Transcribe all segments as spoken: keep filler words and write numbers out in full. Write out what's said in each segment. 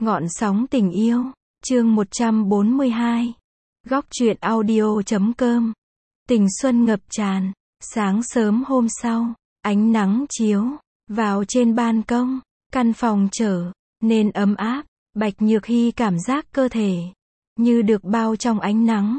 Ngọn sóng tình yêu, chương một trăm bốn mươi hai. Góc truyện audio chấm com. Tình xuân ngập tràn, sáng sớm hôm sau, ánh nắng chiếu vào trên ban công, căn phòng trở nên ấm áp, Bạch Nhược Hy cảm giác cơ thể như được bao trong ánh nắng,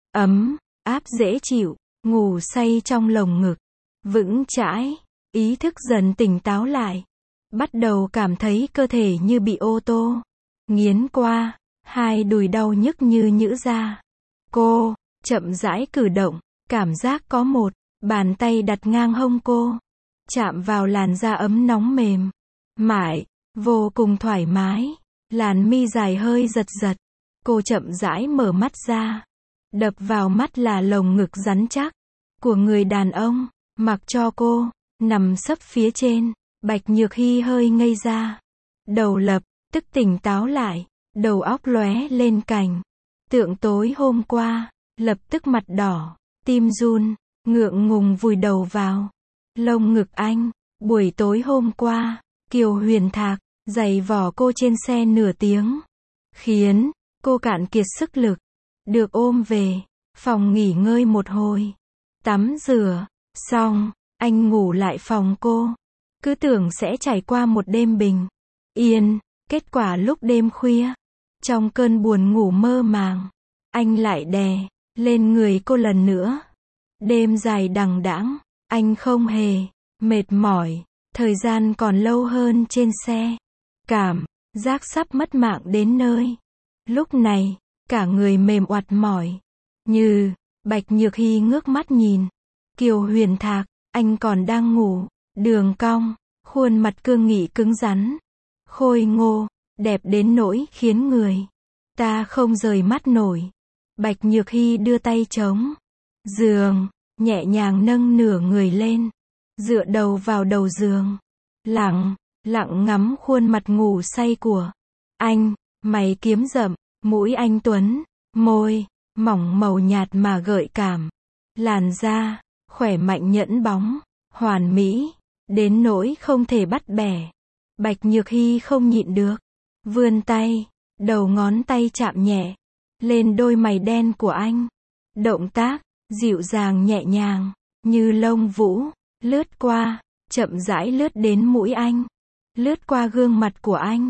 ấm áp dễ chịu, ngủ say trong lồng ngực, vững chãi, ý thức dần tỉnh táo lại, bắt đầu cảm thấy cơ thể như bị ô tô nghiến qua, hai đùi đau nhức như nhũ ra. Cô chậm rãi cử động, cảm giác có một bàn tay đặt ngang hông cô, chạm vào làn da ấm nóng mềm mại, vô cùng thoải mái. Làn mi dài hơi giật giật, cô chậm rãi mở mắt ra. Đập vào mắt là lồng ngực rắn chắc của người đàn ông, mặc cho cô nằm sấp phía trên. Bạch Nhược Hy hơi ngây ra, đầu lập tức tỉnh táo lại, đầu óc lóe lên cảnh tượng tối hôm qua, lập tức mặt đỏ, tim run, ngượng ngùng vùi đầu vào lồng ngực anh. Buổi tối hôm qua, Kiều Huyền Thạc giày vò cô trên xe nửa tiếng, khiến cô cạn kiệt sức lực, được ôm về phòng nghỉ ngơi một hồi. Tắm rửa xong, anh ngủ lại phòng cô, cứ tưởng sẽ trải qua một đêm bình yên. Kết quả lúc đêm khuya, trong cơn buồn ngủ mơ màng, anh lại đè lên người cô lần nữa. Đêm dài đằng đẵng, anh không hề mệt mỏi, thời gian còn lâu hơn trên xe. Cảm giác sắp mất mạng đến nơi. Lúc này, cả người mềm oặt mỏi, như Bạch Nhược Hy ngước mắt nhìn Kiều Huyền Thạc, anh còn đang ngủ, đường cong, khuôn mặt cương nghị cứng rắn, khôi ngô, đẹp đến nỗi khiến người ta không rời mắt nổi. Bạch Nhược Hy đưa tay chống giường, nhẹ nhàng nâng nửa người lên, dựa đầu vào đầu giường, lặng lặng ngắm khuôn mặt ngủ say của anh. Mày kiếm rậm, mũi anh tuấn, môi mỏng màu nhạt mà gợi cảm, làn da khỏe mạnh nhẫn bóng, hoàn mỹ đến nỗi không thể bắt bẻ. Bạch Nhược Hy không nhịn được, vươn tay, đầu ngón tay chạm nhẹ lên đôi mày đen của anh. Động tác dịu dàng nhẹ nhàng, như lông vũ, lướt qua, chậm rãi lướt đến mũi anh, lướt qua gương mặt của anh,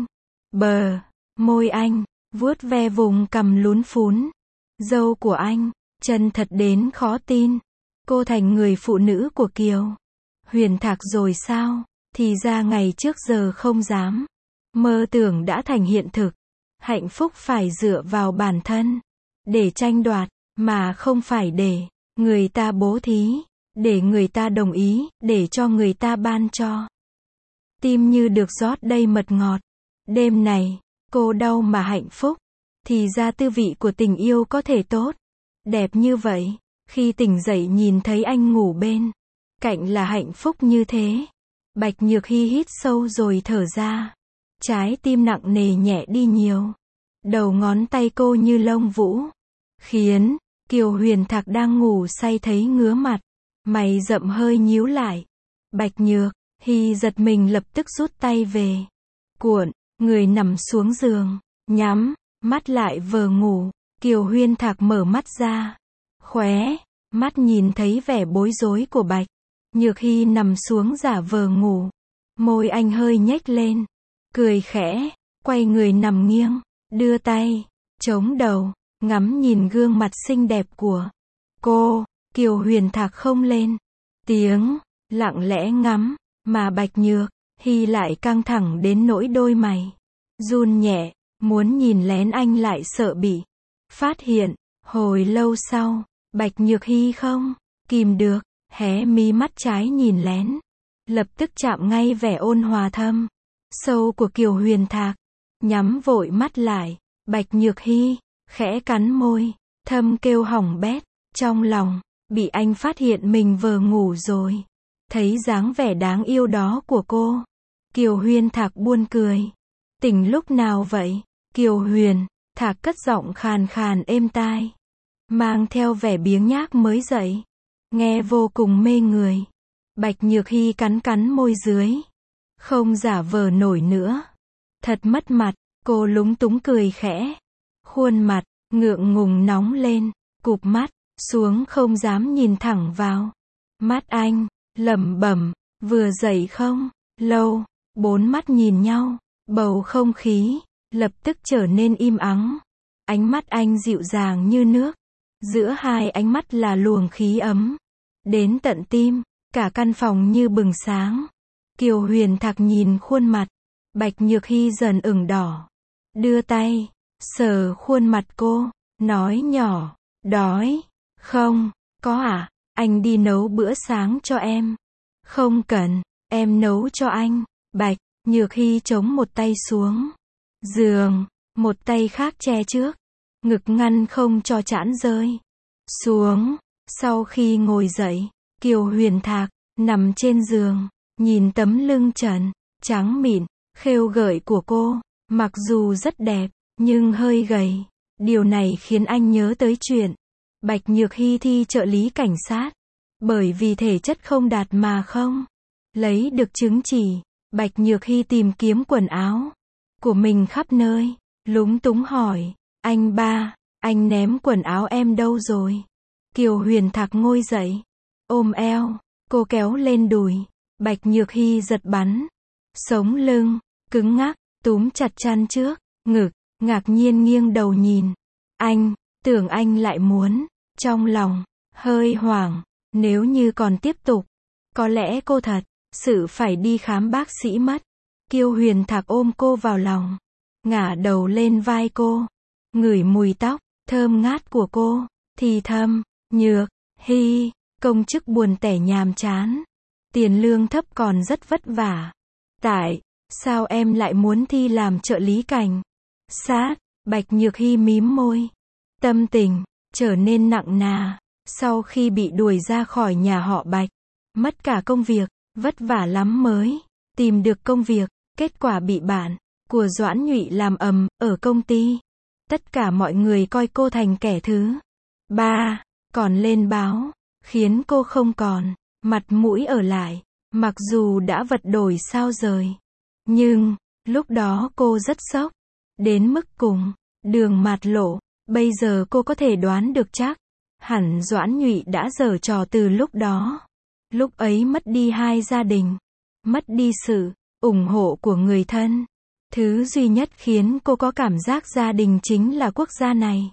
bờ môi anh, vuốt ve vùng cằm lún phún, râu của anh, chân thật đến khó tin. Cô thành người phụ nữ của Kiều Huyền Thạc rồi sao? Thì ra ngày trước giờ không dám mơ tưởng đã thành hiện thực. Hạnh phúc phải dựa vào bản thân để tranh đoạt, mà không phải để người ta bố thí, để người ta đồng ý, để cho người ta ban cho. Tim như được rót đầy mật ngọt. Đêm này, cô đau mà hạnh phúc. Thì ra tư vị của tình yêu có thể tốt đẹp như vậy. Khi tỉnh dậy nhìn thấy anh ngủ bên cạnh là hạnh phúc như thế. Bạch Nhược Hy hít sâu rồi thở ra. Trái tim nặng nề nhẹ đi nhiều. Đầu ngón tay cô như lông vũ, khiến Kiều Huyền Thạc đang ngủ say thấy ngứa mặt, mày rậm hơi nhíu lại. Bạch Nhược Hy giật mình lập tức rút tay về, cuộn người nằm xuống giường, nhắm mắt lại vờ ngủ. Kiều Huyền Thạc mở mắt ra, khóe mắt nhìn thấy vẻ bối rối của Bạch Nhược Hy nằm xuống giả vờ ngủ. Môi anh hơi nhếch lên, cười khẽ, quay người nằm nghiêng, đưa tay chống đầu, ngắm nhìn gương mặt xinh đẹp của cô. Kiều Huyền Thạc không lên tiếng, lặng lẽ ngắm, mà Bạch Nhược Hy lại căng thẳng đến nỗi đôi mày run nhẹ, muốn nhìn lén anh lại sợ bị phát hiện. Hồi lâu sau, Bạch Nhược Hy không kìm được, hé mí mắt trái nhìn lén, lập tức chạm ngay vẻ ôn hòa thâm sâu của Kiều Huyền Thạc, nhắm vội mắt lại. Bạch Nhược Hy khẽ cắn môi, thầm kêu hỏng bét, trong lòng bị anh phát hiện mình vờ ngủ rồi. Thấy dáng vẻ đáng yêu đó của cô, Kiều Huyền Thạc buồn cười. Tỉnh lúc nào vậy? Kiều Huyền Thạc cất giọng khàn khàn êm tai, mang theo vẻ biếng nhác mới dậy, nghe vô cùng mê người. Bạch Nhược Hy cắn cắn môi dưới, không giả vờ nổi nữa, thật mất mặt. Cô lúng túng cười khẽ. Khuôn mặt, ngượng ngùng nóng lên, cụp mắt, xuống không dám nhìn thẳng vào mắt anh, lẩm bẩm, vừa dậy không? Lâu, bốn mắt nhìn nhau, bầu không khí, lập tức trở nên im ắng. Ánh mắt anh dịu dàng như nước. Giữa hai ánh mắt là luồng khí ấm. Đến tận tim, cả căn phòng như bừng sáng. Kiều Huyền Thạc nhìn khuôn mặt. Bạch Nhược Hy dần ửng đỏ. Đưa tay, sờ khuôn mặt cô, nói nhỏ, đói, không, có à, anh đi nấu bữa sáng cho em. Không cần, em nấu cho anh. Bạch Nhược Hy chống một tay xuống giường, một tay khác che trước ngực ngăn không cho trán rơi xuống. Sau khi ngồi dậy, Kiều Huyền Thạc nằm trên giường, nhìn tấm lưng trần, trắng mịn, khêu gợi của cô, mặc dù rất đẹp, nhưng hơi gầy. Điều này khiến anh nhớ tới chuyện Bạch Nhược Hy thi trợ lý cảnh sát. Bởi vì thể chất không đạt mà không lấy được chứng chỉ, Bạch Nhược Hy tìm kiếm quần áo của mình khắp nơi, lúng túng hỏi, anh ba, anh ném quần áo em đâu rồi? Kiều Huyền Thạc ngồi dậy, ôm eo, cô kéo lên đùi. Bạch Nhược Hy giật bắn, sống lưng, cứng ngắc, túm chặt chăn trước ngực, ngạc nhiên nghiêng đầu nhìn. Anh, tưởng anh lại muốn, trong lòng, hơi hoảng, nếu như còn tiếp tục, có lẽ cô thật sự phải đi khám bác sĩ mất. Kiều Huyền Thạc ôm cô vào lòng, ngả đầu lên vai cô, ngửi mùi tóc thơm ngát của cô, thì thầm, Nhược Hy, công chức buồn tẻ nhàm chán, tiền lương thấp còn rất vất vả. Tại sao em lại muốn thi làm trợ lý cảnh sát? Bạch Nhược Hy mím môi, tâm tình trở nên nặng nà. Sau khi bị đuổi ra khỏi nhà họ Bạch, mất cả công việc, vất vả lắm mới tìm được công việc, kết quả bị bạn của Doãn Nhụy làm ầm ở công ty. Tất cả mọi người coi cô thành kẻ thứ ba, còn lên báo, khiến cô không còn mặt mũi ở lại, mặc dù đã vật đổi sao rời. Nhưng, lúc đó cô rất sốc, đến mức cùng đường mạt lộ. Bây giờ cô có thể đoán được chắc, hẳn Doãn Nhụy đã giở trò từ lúc đó. Lúc ấy mất đi hai gia đình, mất đi sự ủng hộ của người thân. Thứ duy nhất khiến cô có cảm giác gia đình chính là quốc gia này.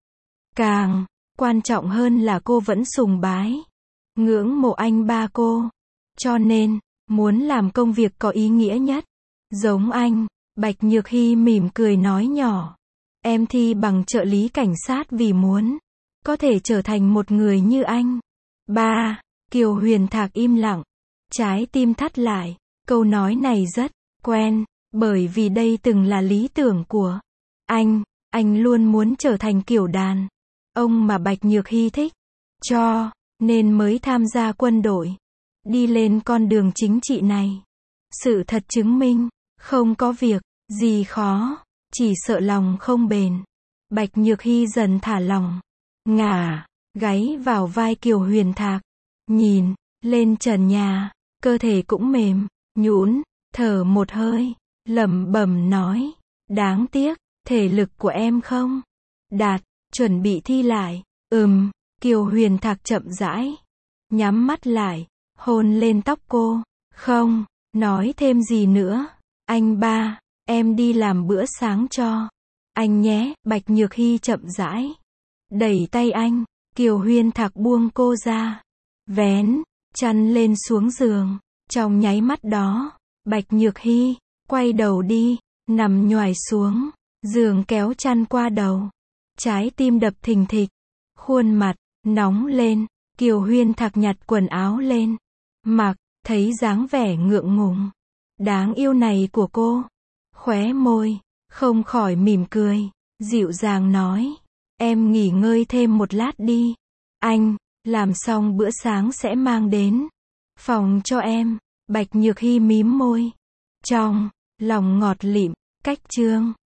Càng quan trọng hơn là cô vẫn sùng bái, ngưỡng mộ anh ba cô. Cho nên, muốn làm công việc có ý nghĩa nhất. Giống anh, Bạch Nhược Hy mỉm cười nói nhỏ. Em thi bằng trợ lý cảnh sát vì muốn có thể trở thành một người như anh. Ba, Kiều Huyền Thạc im lặng. Trái tim thắt lại. Câu nói này rất quen, bởi vì đây từng là lý tưởng của anh. Anh luôn muốn trở thành kiểu đàn ông mà Bạch Nhược Hy thích. Cho nên mới tham gia quân đội, đi lên con đường chính trị này. Sự thật chứng minh, không có việc gì khó, chỉ sợ lòng không bền. Bạch Nhược Hy dần thả lòng, ngả gáy vào vai Kiều Huyền Thạc, nhìn lên trần nhà, cơ thể cũng mềm nhũn, thở một hơi, lẩm bẩm nói, đáng tiếc, thể lực của em không đạt, chuẩn bị thi lại. Ừm, Kiều Huyền Thạc chậm rãi nhắm mắt lại, hôn lên tóc cô. Không nói thêm gì nữa. Anh ba, em đi làm bữa sáng cho anh nhé. Bạch Nhược Hy chậm rãi đẩy tay anh. Kiều Huyền Thạc buông cô ra, vén chăn lên xuống giường. Trong nháy mắt đó, Bạch Nhược Hy quay đầu đi, nằm nhoài xuống giường, kéo chăn qua đầu. Trái tim đập thình thịch, khuôn mặt nóng lên. Kiều Huyền Thạc nhặt quần áo lên mặc, thấy dáng vẻ ngượng ngùng đáng yêu này của cô, khóe môi không khỏi mỉm cười, dịu dàng nói, em nghỉ ngơi thêm một lát đi, anh làm xong bữa sáng sẽ mang đến phòng cho em. Bạch Nhược Hy mím môi, trong lòng ngọt lịm. Cách chương